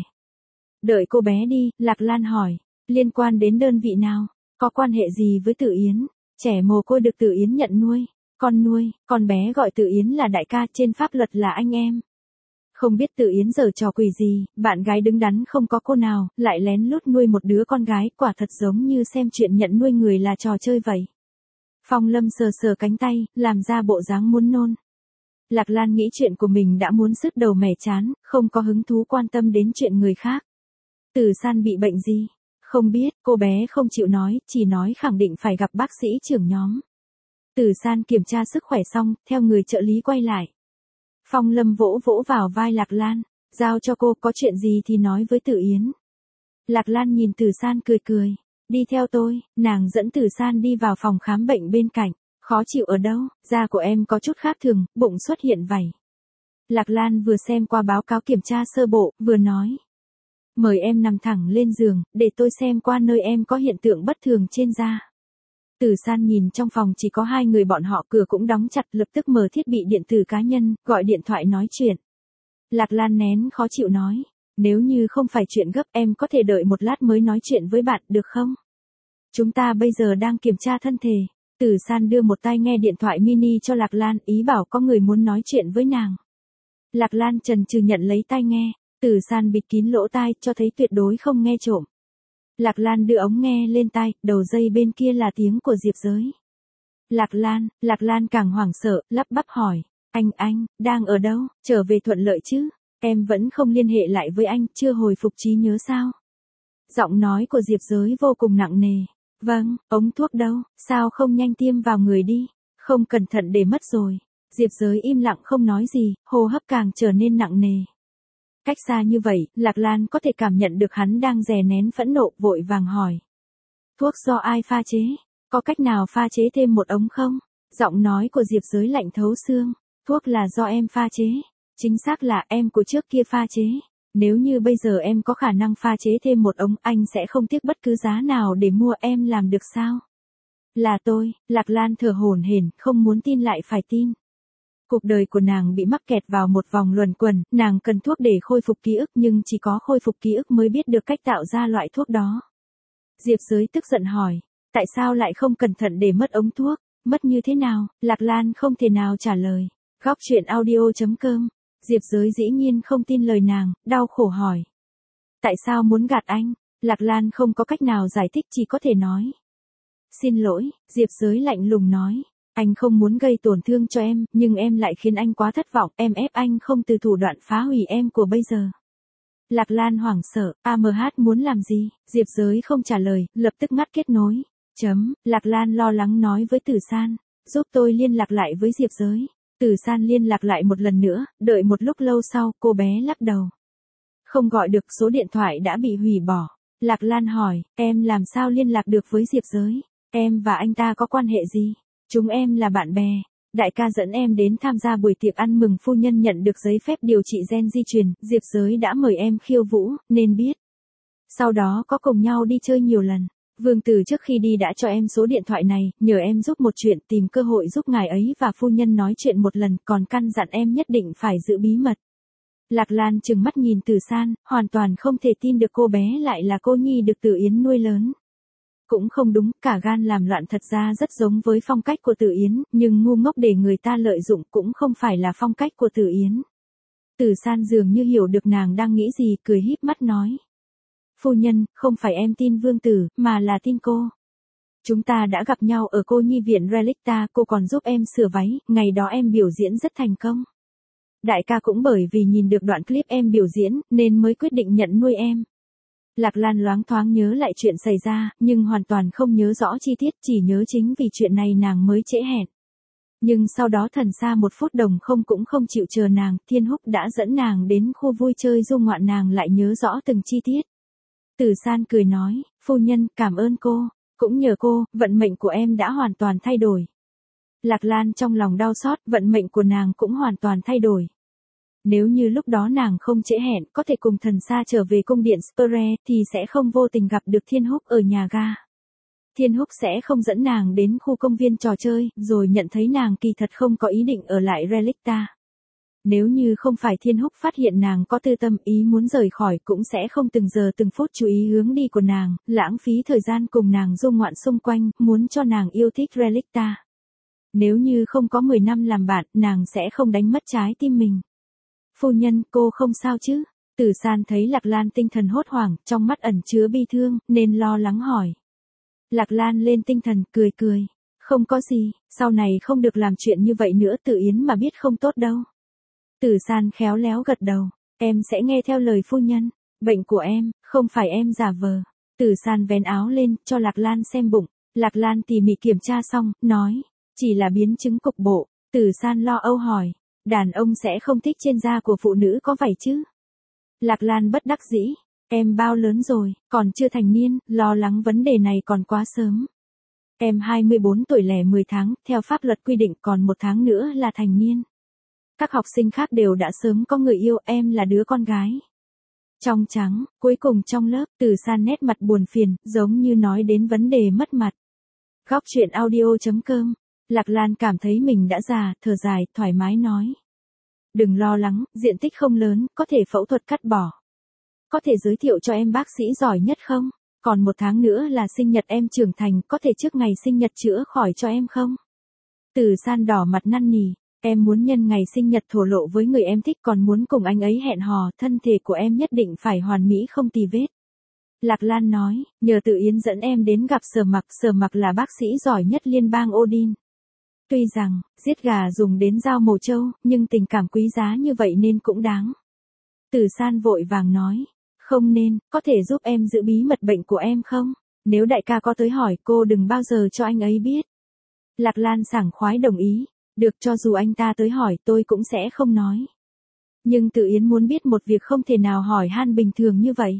Đợi cô bé đi, Lạc Lan hỏi, liên quan đến đơn vị nào? Có quan hệ gì với Tử Yến? Trẻ mồ côi được Tử Yến nhận nuôi. Con nuôi, con bé gọi Tử Yến là đại ca, trên pháp luật là anh em. Không biết Tử Yến giở trò quỷ gì, bạn gái đứng đắn không có cô nào, lại lén lút nuôi một đứa con gái, quả thật giống như xem chuyện nhận nuôi người là trò chơi vậy. Phong Lâm sờ sờ cánh tay, làm ra bộ dáng muốn nôn. Lạc Lan nghĩ chuyện của mình đã muốn sứt đầu mẻ chán, không có hứng thú quan tâm đến chuyện người khác. Tử San bị bệnh gì? Không biết, cô bé không chịu nói, chỉ nói khẳng định phải gặp bác sĩ trưởng nhóm. Tử San kiểm tra sức khỏe xong, theo người trợ lý quay lại. Phong Lâm vỗ vỗ vào vai Lạc Lan, giao cho cô, có chuyện gì thì nói với Tử Yến. Lạc Lan nhìn Tử San cười cười, đi theo tôi, nàng dẫn Tử San đi vào phòng khám bệnh bên cạnh. Khó chịu ở đâu, da của em có chút khác thường, bụng xuất hiện vảy. Lạc Lan vừa xem qua báo cáo kiểm tra sơ bộ, vừa nói. Mời em nằm thẳng lên giường, để tôi xem qua nơi em có hiện tượng bất thường trên da. Tử San nhìn trong phòng chỉ có hai người bọn họ, cửa cũng đóng chặt, lập tức mở thiết bị điện tử cá nhân, gọi điện thoại nói chuyện. Lạc Lan nén khó chịu nói, nếu như không phải chuyện gấp em có thể đợi một lát mới nói chuyện với bạn được không? Chúng ta bây giờ đang kiểm tra thân thể. Tử San đưa một tai nghe điện thoại mini cho Lạc Lan, ý bảo có người muốn nói chuyện với nàng. Lạc Lan chần chừ nhận lấy tai nghe, Tử San bịt kín lỗ tai cho thấy tuyệt đối không nghe trộm. Lạc Lan đưa ống nghe lên tai, đầu dây bên kia là tiếng của Diệp Giới. Lạc Lan, Lạc Lan càng hoảng sợ, lắp bắp hỏi, anh anh, đang ở đâu, trở về thuận lợi chứ? Em vẫn không liên hệ lại với anh, chưa hồi phục trí nhớ sao? Giọng nói của Diệp Giới vô cùng nặng nề. Vâng, ống thuốc đâu, sao không nhanh tiêm vào người đi, không cẩn thận để mất rồi. Diệp Giới im lặng không nói gì, hô hấp càng trở nên nặng nề. Cách xa như vậy, Lạc Lan có thể cảm nhận được hắn đang đè nén phẫn nộ, vội vàng hỏi. Thuốc do ai pha chế? Có cách nào pha chế thêm một ống không? Giọng nói của Diệp Giới lạnh thấu xương. Thuốc là do em pha chế. Chính xác là em của trước kia pha chế. Nếu như bây giờ em có khả năng pha chế thêm một ống, anh sẽ không tiếc bất cứ giá nào để mua, em làm được sao? Là tôi, Lạc Lan thở hổn hển, không muốn tin lại phải tin. Cuộc đời của nàng bị mắc kẹt vào một vòng luẩn quẩn, nàng cần thuốc để khôi phục ký ức nhưng chỉ có khôi phục ký ức mới biết được cách tạo ra loại thuốc đó. Diệp Giới tức giận hỏi, tại sao lại không cẩn thận để mất ống thuốc, mất như thế nào? Lạc Lan không thể nào trả lời. Góc truyện audio chấm com. Diệp Giới dĩ nhiên không tin lời nàng, đau khổ hỏi. Tại sao muốn gạt anh? Lạc Lan không có cách nào giải thích, chỉ có thể nói. Xin lỗi, Diệp Giới lạnh lùng nói. Anh không muốn gây tổn thương cho em, nhưng em lại khiến anh quá thất vọng, em ép anh không từ thủ đoạn phá hủy em của bây giờ. Lạc Lan hoảng sợ, a em hát muốn làm gì? Diệp Giới không trả lời, lập tức ngắt kết nối. Chấm, Lạc Lan lo lắng nói với Tử San, giúp tôi liên lạc lại với Diệp Giới. Tử San liên lạc lại một lần nữa, đợi một lúc lâu sau, cô bé lắc đầu. Không gọi được, số điện thoại đã bị hủy bỏ. Lạc Lan hỏi, em làm sao liên lạc được với Diệp Giới? Em và anh ta có quan hệ gì? Chúng em là bạn bè. Đại ca dẫn em đến tham gia buổi tiệc ăn mừng phu nhân nhận được giấy phép điều trị gen di truyền, Diệp Giới đã mời em khiêu vũ, nên biết. Sau đó có cùng nhau đi chơi nhiều lần. Vương Tử trước khi đi đã cho em số điện thoại này, nhờ em giúp một chuyện, tìm cơ hội giúp ngài ấy và phu nhân nói chuyện một lần, còn căn dặn em nhất định phải giữ bí mật. Lạc Lan trừng mắt nhìn Tử San, hoàn toàn không thể tin được cô bé lại là cô nhi được Tử Yến nuôi lớn. Cũng không đúng, cả gan làm loạn thật ra rất giống với phong cách của Tử Yến, nhưng ngu ngốc để người ta lợi dụng cũng không phải là phong cách của Tử Yến. Tử San dường như hiểu được nàng đang nghĩ gì, cười híp mắt nói. Phu nhân, không phải em tin Vương Tử, mà là tin cô. Chúng ta đã gặp nhau ở cô nhi viện Relicta, cô còn giúp em sửa váy, ngày đó em biểu diễn rất thành công. Đại ca cũng bởi vì nhìn được đoạn clip em biểu diễn, nên mới quyết định nhận nuôi em. Lạc Lan loáng thoáng nhớ lại chuyện xảy ra, nhưng hoàn toàn không nhớ rõ chi tiết, chỉ nhớ chính vì chuyện này nàng mới trễ hẹn. Nhưng sau đó thần xa một phút đồng không cũng không chịu chờ nàng, Thiên Húc đã dẫn nàng đến khu vui chơi du ngoạn, nàng lại nhớ rõ từng chi tiết. Tử San cười nói, phu nhân, cảm ơn cô, cũng nhờ cô, vận mệnh của em đã hoàn toàn thay đổi. Lạc Lan trong lòng đau xót, vận mệnh của nàng cũng hoàn toàn thay đổi. Nếu như lúc đó nàng không trễ hẹn, có thể cùng thần xa trở về cung điện Spire, thì sẽ không vô tình gặp được Thiên Húc ở nhà ga. Thiên Húc sẽ không dẫn nàng đến khu công viên trò chơi, rồi nhận thấy nàng kỳ thật không có ý định ở lại Relicta. Nếu như không phải Thiên Húc phát hiện nàng có tư tâm ý muốn rời khỏi, cũng sẽ không từng giờ từng phút chú ý hướng đi của nàng, lãng phí thời gian cùng nàng du ngoạn xung quanh, muốn cho nàng yêu thích Relicta. Nếu như không có mười năm làm bạn, nàng sẽ không đánh mất trái tim mình. Phu nhân, cô không sao chứ? Tử San thấy Lạc Lan tinh thần hốt hoảng, trong mắt ẩn chứa bi thương, nên lo lắng hỏi. Lạc Lan lên tinh thần, cười cười. Không có gì, sau này không được làm chuyện như vậy nữa, Tử Yến mà biết không tốt đâu. Tử San khéo léo gật đầu, em sẽ nghe theo lời phu nhân, bệnh của em, không phải em giả vờ. Tử San vén áo lên, cho Lạc Lan xem bụng, Lạc Lan tỉ mỉ kiểm tra xong, nói, chỉ là biến chứng cục bộ. Tử San lo âu hỏi, đàn ông sẽ không thích trên da của phụ nữ có vảy chứ? Lạc Lan bất đắc dĩ, em bao lớn rồi, còn chưa thành niên, lo lắng vấn đề này còn quá sớm. Em hai mươi bốn tuổi lẻ mười tháng, theo pháp luật quy định còn một tháng nữa là thành niên. Các học sinh khác đều đã sớm có người yêu, em là đứa con gái. Trong trắng, cuối cùng trong lớp, Từ San nét mặt buồn phiền, giống như nói đến vấn đề mất mặt. Góc chuyện audio.com. Lạc Lan cảm thấy mình đã già, thở dài, thoải mái nói. Đừng lo lắng, diện tích không lớn, có thể phẫu thuật cắt bỏ. Có thể giới thiệu cho em bác sĩ giỏi nhất không? Còn một tháng nữa là sinh nhật em trưởng thành, có thể trước ngày sinh nhật chữa khỏi cho em không? Từ San đỏ mặt năn nỉ. Em muốn nhân ngày sinh nhật thổ lộ với người em thích, còn muốn cùng anh ấy hẹn hò, thân thể của em nhất định phải hoàn mỹ không tì vết. Lạc Lan nói, nhờ Tự Yến dẫn em đến gặp Sở Mặc, Sở Mặc là bác sĩ giỏi nhất liên bang Odin. Tuy rằng, giết gà dùng đến dao mổ trâu, nhưng tình cảm quý giá như vậy nên cũng đáng. Từ San vội vàng nói, không nên, có thể giúp em giữ bí mật bệnh của em không? Nếu đại ca có tới hỏi cô đừng bao giờ cho anh ấy biết. Lạc Lan sảng khoái đồng ý. Được, cho dù anh ta tới hỏi tôi cũng sẽ không nói. Nhưng Tự Yến muốn biết một việc không thể nào hỏi han bình thường như vậy.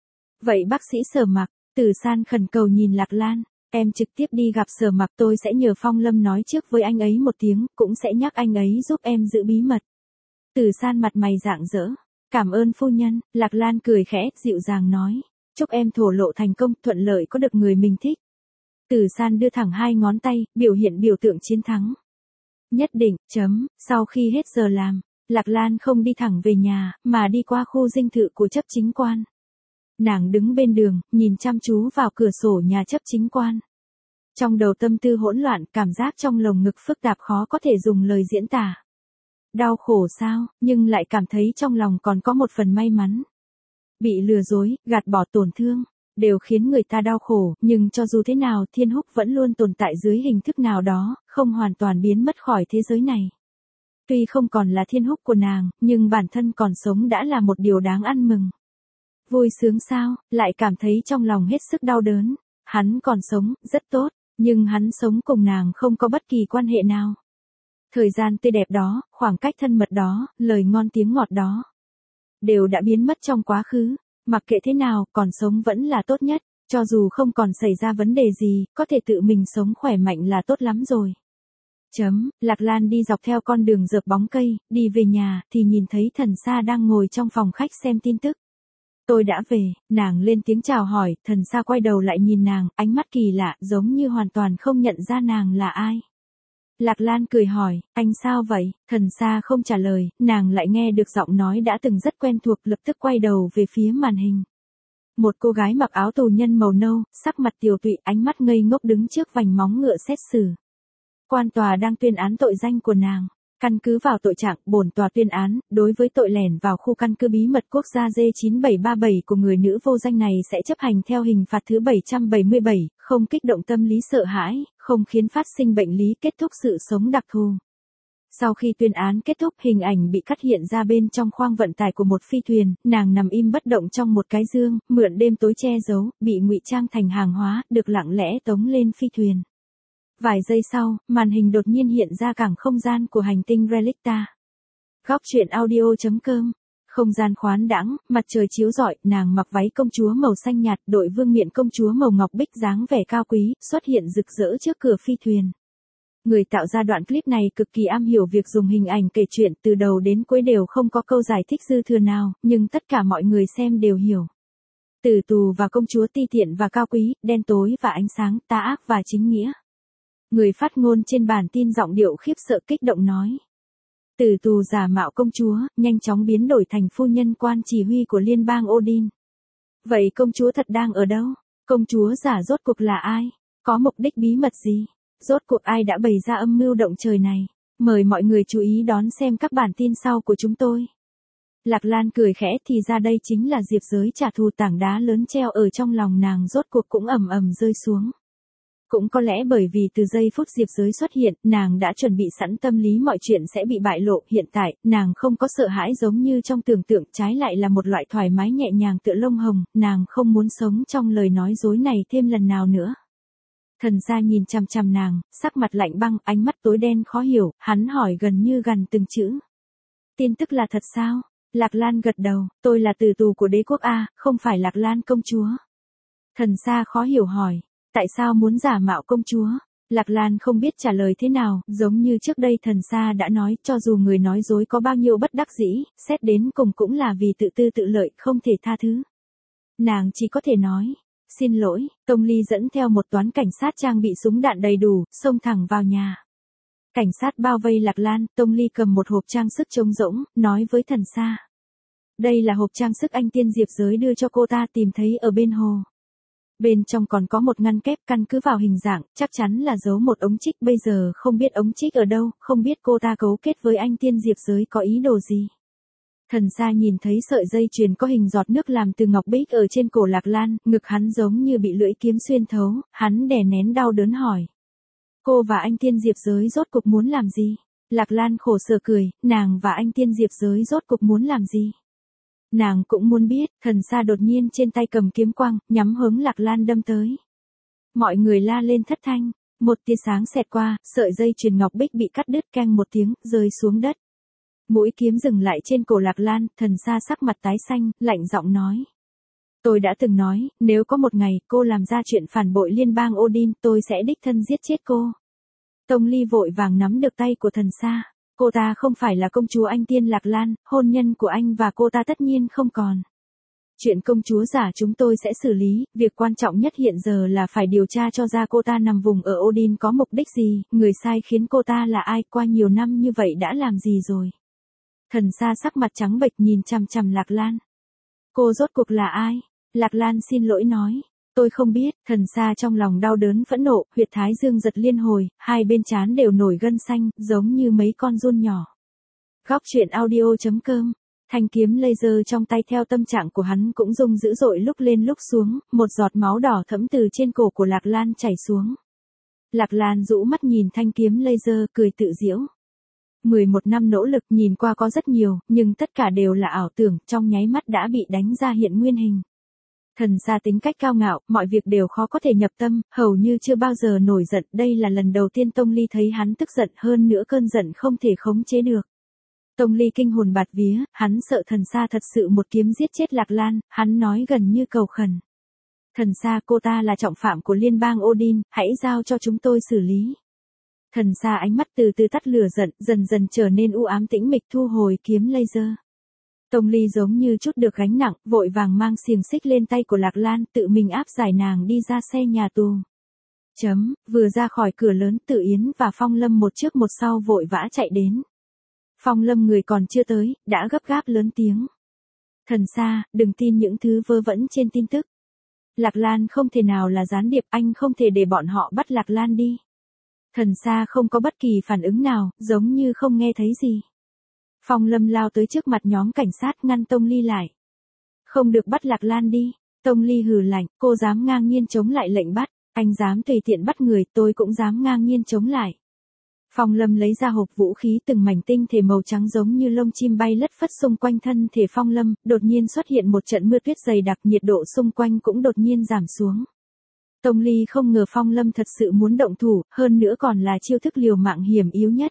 Vậy bác sĩ Sở Mặc, Từ San khẩn cầu nhìn Lạc Lan, em trực tiếp đi gặp Sở Mặc, tôi sẽ nhờ Phong Lâm nói trước với anh ấy một tiếng, cũng sẽ nhắc anh ấy giúp em giữ bí mật. Từ San mặt mày rạng rỡ, cảm ơn phu nhân. Lạc Lan cười khẽ, dịu dàng nói, chúc em thổ lộ thành công, thuận lợi có được người mình thích. Từ San đưa thẳng hai ngón tay, biểu hiện biểu tượng chiến thắng. Nhất định, chấm, sau khi hết giờ làm, Lạc Lan không đi thẳng về nhà, mà đi qua khu dinh thự của chấp chính quan. Nàng đứng bên đường, nhìn chăm chú vào cửa sổ nhà chấp chính quan. Trong đầu tâm tư hỗn loạn, cảm giác trong lồng ngực phức tạp khó có thể dùng lời diễn tả. Đau khổ sao, nhưng lại cảm thấy trong lòng còn có một phần may mắn. Bị lừa dối, gạt bỏ, tổn thương, đều khiến người ta đau khổ, nhưng cho dù thế nào Thiên Húc vẫn luôn tồn tại dưới hình thức nào đó, không hoàn toàn biến mất khỏi thế giới này. Tuy không còn là Thiên Húc của nàng, nhưng bản thân còn sống đã là một điều đáng ăn mừng. Vui sướng sao, lại cảm thấy trong lòng hết sức đau đớn. Hắn còn sống, rất tốt, nhưng hắn sống cùng nàng không có bất kỳ quan hệ nào. Thời gian tươi đẹp đó, khoảng cách thân mật đó, lời ngon tiếng ngọt đó, đều đã biến mất trong quá khứ. Mặc kệ thế nào, còn sống vẫn là tốt nhất, cho dù không còn xảy ra vấn đề gì, có thể tự mình sống khỏe mạnh là tốt lắm rồi. Chấm, Lạc Lan đi dọc theo con đường dợp bóng cây, đi về nhà, thì nhìn thấy Thần Sa đang ngồi trong phòng khách xem tin tức. Tôi đã về, nàng lên tiếng chào hỏi, Thần Sa quay đầu lại nhìn nàng, ánh mắt kỳ lạ, giống như hoàn toàn không nhận ra nàng là ai. Lạc Lan cười hỏi, anh sao vậy? Thần Sa không trả lời, nàng lại nghe được giọng nói đã từng rất quen thuộc, lập tức quay đầu về phía màn hình. Một cô gái mặc áo tù nhân màu nâu, sắc mặt tiều tụy, ánh mắt ngây ngốc đứng trước vành móng ngựa xét xử. Quan tòa đang tuyên án tội danh của nàng. Căn cứ vào tội trạng, bổn tòa tuyên án, đối với tội lẻn vào khu căn cứ bí mật quốc gia D chín bảy ba bảy của người nữ vô danh này sẽ chấp hành theo hình phạt thứ bảy trăm bảy mươi bảy, không kích động tâm lý sợ hãi, không khiến phát sinh bệnh lý, kết thúc sự sống đặc thù. Sau khi tuyên án kết thúc, hình ảnh bị cắt hiện ra bên trong khoang vận tải của một phi thuyền, nàng nằm im bất động trong một cái dương, mượn đêm tối che giấu, bị ngụy trang thành hàng hóa, được lặng lẽ tống lên phi thuyền. Vài giây sau, màn hình đột nhiên hiện ra cảng không gian của hành tinh Relicta. Góc chuyện audio.com. Không gian khoáng đãng, mặt trời chiếu rọi, nàng mặc váy công chúa màu xanh nhạt, đội vương miện công chúa màu ngọc bích dáng vẻ cao quý, xuất hiện rực rỡ trước cửa phi thuyền. Người tạo ra đoạn clip này cực kỳ am hiểu việc dùng hình ảnh kể chuyện, từ đầu đến cuối đều không có câu giải thích dư thừa nào, nhưng tất cả mọi người xem đều hiểu. Tử tù và công chúa ti tiện và cao quý, đen tối và ánh sáng, tà ác và chính nghĩa. Người phát ngôn trên bản tin giọng điệu khiếp sợ kích động nói. Tử tù giả mạo công chúa, nhanh chóng biến đổi thành phu nhân quan chỉ huy của liên bang Odin. Vậy công chúa thật đang ở đâu? Công chúa giả rốt cuộc là ai? Có mục đích bí mật gì? Rốt cuộc ai đã bày ra âm mưu động trời này? Mời mọi người chú ý đón xem các bản tin sau của chúng tôi. Lạc Lan cười khẽ, thì ra đây chính là Diệp Giới trả thù, tảng đá lớn treo ở trong lòng nàng rốt cuộc cũng ầm ầm rơi xuống. Cũng có lẽ bởi vì từ giây phút Diệp Giới xuất hiện, nàng đã chuẩn bị sẵn tâm lý mọi chuyện sẽ bị bại lộ, hiện tại, nàng không có sợ hãi giống như trong tưởng tượng, trái lại là một loại thoải mái nhẹ nhàng tựa lông hồng, nàng không muốn sống trong lời nói dối này thêm lần nào nữa. Thần Sa nhìn chằm chằm nàng, sắc mặt lạnh băng, ánh mắt tối đen khó hiểu, hắn hỏi gần như gần từng chữ. Tin tức là thật sao? Lạc Lan gật đầu, tôi là tử tù của đế quốc A, không phải Lạc Lan công chúa. Thần Sa khó hiểu hỏi, tại sao muốn giả mạo công chúa? Lạc Lan không biết trả lời thế nào, giống như trước đây thần xa đã nói, cho dù người nói dối có bao nhiêu bất đắc dĩ, xét đến cùng cũng là vì tự tư tự lợi, không thể tha thứ. Nàng chỉ có thể nói, xin lỗi. Tông Ly dẫn theo một toán cảnh sát trang bị súng đạn đầy đủ, xông thẳng vào nhà. Cảnh sát bao vây Lạc Lan, Tông Ly cầm một hộp trang sức trống rỗng, nói với thần xa. Đây là hộp trang sức anh tiên Diệp Giới đưa cho cô ta tìm thấy ở bên hồ. Bên trong còn có một ngăn kép, căn cứ vào hình dạng, chắc chắn là giấu một ống trích, bây giờ không biết ống trích ở đâu, không biết cô ta cấu kết với anh tiên Diệp Giới có ý đồ gì. Thần xa nhìn thấy sợi dây chuyền có hình giọt nước làm từ ngọc bích ở trên cổ Lạc Lan, ngực hắn giống như bị lưỡi kiếm xuyên thấu, hắn đè nén đau đớn hỏi. Cô và anh tiên Diệp Giới rốt cục muốn làm gì? Lạc Lan khổ sở cười, nàng và anh tiên Diệp Giới rốt cục muốn làm gì? Nàng cũng muốn biết. Thần xa đột nhiên trên tay cầm kiếm quang, nhắm hướng Lạc Lan đâm tới. Mọi người la lên thất thanh, một tia sáng xẹt qua, sợi dây chuyền ngọc bích bị cắt đứt keng một tiếng, rơi xuống đất. Mũi kiếm dừng lại trên cổ Lạc Lan, thần xa sắc mặt tái xanh, lạnh giọng nói. Tôi đã từng nói, nếu có một ngày cô làm ra chuyện phản bội liên bang Odin, tôi sẽ đích thân giết chết cô. Tông Ly vội vàng nắm được tay của thần xa. Cô ta không phải là công chúa anh tiên Lạc Lan, hôn nhân của anh và cô ta tất nhiên không còn. Chuyện công chúa giả chúng tôi sẽ xử lý, việc quan trọng nhất hiện giờ là phải điều tra cho ra cô ta nằm vùng ở Odin có mục đích gì, người sai khiến cô ta là ai, qua nhiều năm như vậy đã làm gì rồi. Thần xa sắc mặt trắng bệch nhìn chằm chằm Lạc Lan. Cô rốt cuộc là ai? Lạc Lan xin lỗi nói. Tôi không biết. Thần xa trong lòng đau đớn phẫn nộ, huyệt thái dương giật liên hồi, hai bên trán đều nổi gân xanh, giống như mấy con giun nhỏ. Góc truyện audio chấm com. Thanh kiếm laser trong tay theo tâm trạng của hắn cũng rung dữ dội, lúc lên lúc xuống, một giọt máu đỏ thẫm từ trên cổ của Lạc Lan chảy xuống. Lạc Lan rũ mắt nhìn thanh kiếm laser, cười tự giễu. mười một năm nỗ lực nhìn qua có rất nhiều, nhưng tất cả đều là ảo tưởng, trong nháy mắt đã bị đánh ra hiện nguyên hình. Thần xa tính cách cao ngạo, mọi việc đều khó có thể nhập tâm, hầu như chưa bao giờ nổi giận, đây là lần đầu tiên Tông Ly thấy hắn tức giận, hơn nữa cơn giận không thể khống chế được. Tông Ly kinh hồn bạt vía, hắn sợ thần xa thật sự một kiếm giết chết Lạc Lan, hắn nói gần như cầu khẩn. Thần xa, cô ta là trọng phạm của liên bang Odin, hãy giao cho chúng tôi xử lý. Thần xa ánh mắt từ từ tắt lửa giận, dần dần trở nên u ám tĩnh mịch, thu hồi kiếm laser. Tông Ly giống như chút được gánh nặng, vội vàng mang xiềng xích lên tay của Lạc Lan, tự mình áp giải nàng đi ra xe nhà tù. Chấm, vừa ra khỏi cửa lớn, Tử Yến và Phong Lâm một trước một sau vội vã chạy đến. Phong Lâm người còn chưa tới, đã gấp gáp lớn tiếng. Thần xa, đừng tin những thứ vớ vẩn trên tin tức. Lạc Lan không thể nào là gián điệp, anh không thể để bọn họ bắt Lạc Lan đi. Thần xa không có bất kỳ phản ứng nào, giống như không nghe thấy gì. Phong Lâm lao tới trước mặt nhóm cảnh sát, ngăn Tông Ly lại. Không được bắt Lạc Lan đi. Tông Ly hừ lạnh, cô dám ngang nhiên chống lại lệnh bắt, anh dám tùy tiện bắt người, tôi cũng dám ngang nhiên chống lại. Phong Lâm lấy ra hộp vũ khí, từng mảnh tinh thể màu trắng giống như lông chim bay lất phất xung quanh thân thể Phong Lâm, đột nhiên xuất hiện một trận mưa tuyết dày đặc, nhiệt độ xung quanh cũng đột nhiên giảm xuống. Tông Ly không ngờ Phong Lâm thật sự muốn động thủ, hơn nữa còn là chiêu thức liều mạng hiểm yếu nhất.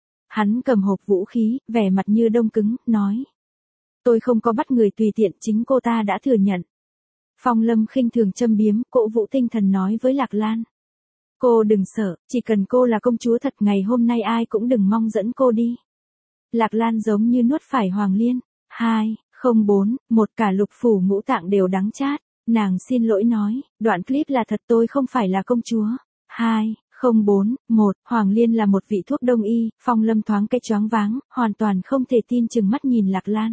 Hắn cầm hộp vũ khí, vẻ mặt như đông cứng, nói. Tôi không có bắt người tùy tiện, chính cô ta đã thừa nhận. Phong Lâm khinh thường châm biếm, cổ vũ tinh thần nói với Lạc Lan. Cô đừng sợ, chỉ cần cô là công chúa thật, ngày hôm nay ai cũng đừng mong dẫn cô đi. Lạc Lan giống như nuốt phải hoàng liên. hai, không bốn, một cả lục phủ ngũ tạng đều đắng chát. Nàng xin lỗi nói, đoạn clip là thật, tôi không phải là công chúa. hai, không bốn, một, Hoàng Liên là một vị thuốc đông y. Phong Lâm thoáng cái choáng váng, hoàn toàn không thể tin, chừng mắt nhìn Lạc Lan.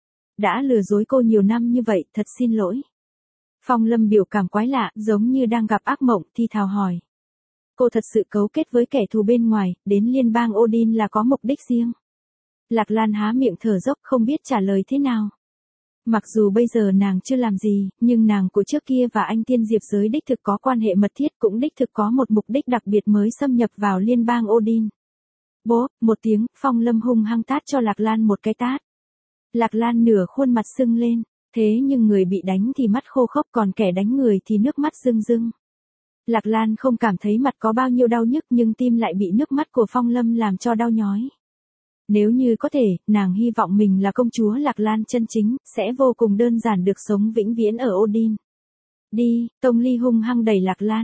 Đã lừa dối cô nhiều năm như vậy, thật xin lỗi. Phong Lâm biểu cảm quái lạ, giống như đang gặp ác mộng, thi thào hỏi. Cô thật sự cấu kết với kẻ thù bên ngoài, đến liên bang Odin là có mục đích riêng. Lạc Lan há miệng thở dốc, không biết trả lời thế nào. Mặc dù bây giờ nàng chưa làm gì, nhưng nàng của trước kia và anh tiên Diệp Giới đích thực có quan hệ mật thiết, cũng đích thực có một mục đích đặc biệt mới xâm nhập vào liên bang Odin. Bố, một tiếng, Phong Lâm hung hăng tát cho Lạc Lan một cái tát. Lạc Lan nửa khuôn mặt sưng lên, thế nhưng người bị đánh thì mắt khô khốc, còn kẻ đánh người thì nước mắt rưng rưng. Lạc Lan không cảm thấy mặt có bao nhiêu đau nhức, nhưng tim lại bị nước mắt của Phong Lâm làm cho đau nhói. Nếu như có thể, nàng hy vọng mình là công chúa Lạc Lan chân chính, sẽ vô cùng đơn giản được sống vĩnh viễn ở Odin. Đi, Tông Ly hung hăng đẩy Lạc Lan.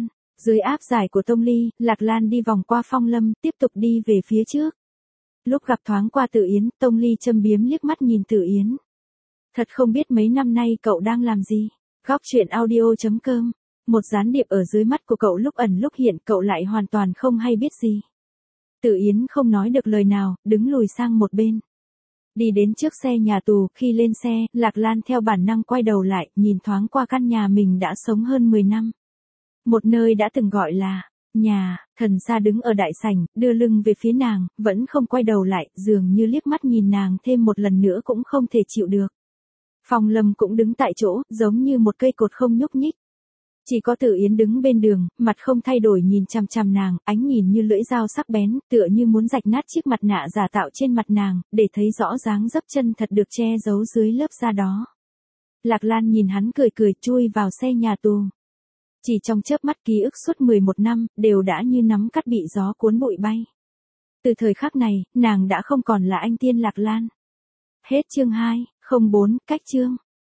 Dưới áp giải của Tông Ly, Lạc Lan đi vòng qua Phong Lâm, tiếp tục đi về phía trước. Lúc gặp thoáng qua Tử Yến, Tông Ly châm biếm liếc mắt nhìn Tử Yến. Thật không biết mấy năm nay cậu đang làm gì. Góc truyện audio chấm com. Một gián điệp ở dưới mắt của cậu lúc ẩn lúc hiện, cậu lại hoàn toàn không hay biết gì. Tử Yến không nói được lời nào, đứng lùi sang một bên. Đi đến trước xe nhà tù, khi lên xe, Lạc Lan theo bản năng quay đầu lại, nhìn thoáng qua căn nhà mình đã sống hơn mười năm. Một nơi đã từng gọi là nhà. Thần Sa đứng ở đại sảnh, đưa lưng về phía nàng, vẫn không quay đầu lại, dường như liếc mắt nhìn nàng thêm một lần nữa cũng không thể chịu được. Phong Lâm cũng đứng tại chỗ, giống như một cây cột không nhúc nhích. Chỉ có Tử Yến đứng bên đường, mặt không thay đổi nhìn chằm chằm nàng, ánh nhìn như lưỡi dao sắc bén, tựa như muốn rạch nát chiếc mặt nạ giả tạo trên mặt nàng, để thấy rõ dáng dấp chân thật được che giấu dưới lớp da đó. Lạc Lan nhìn hắn cười cười, chui vào xe nhà tù. Chỉ trong chớp mắt ký ức suốt mười một năm, đều đã như nắm cắt bị gió cuốn bụi bay. Từ thời khắc này, nàng đã không còn là anh tiên Lạc Lan. Hết chương hai, không bốn, cách chương.